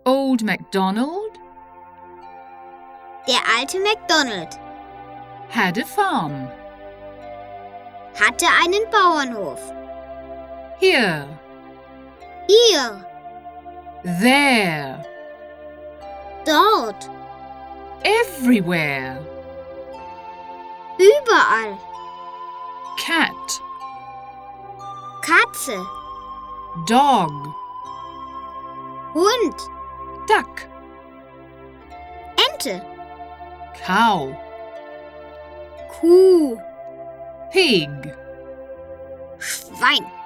Old MacDonald Der alte MacDonald had a farm. hatte einen Bauernhof. Here, Hier, there, dort, everywhere. überall. Cat, Katze, dog, Hund, duck, Ente, cow, Kuh, pig. Schwein.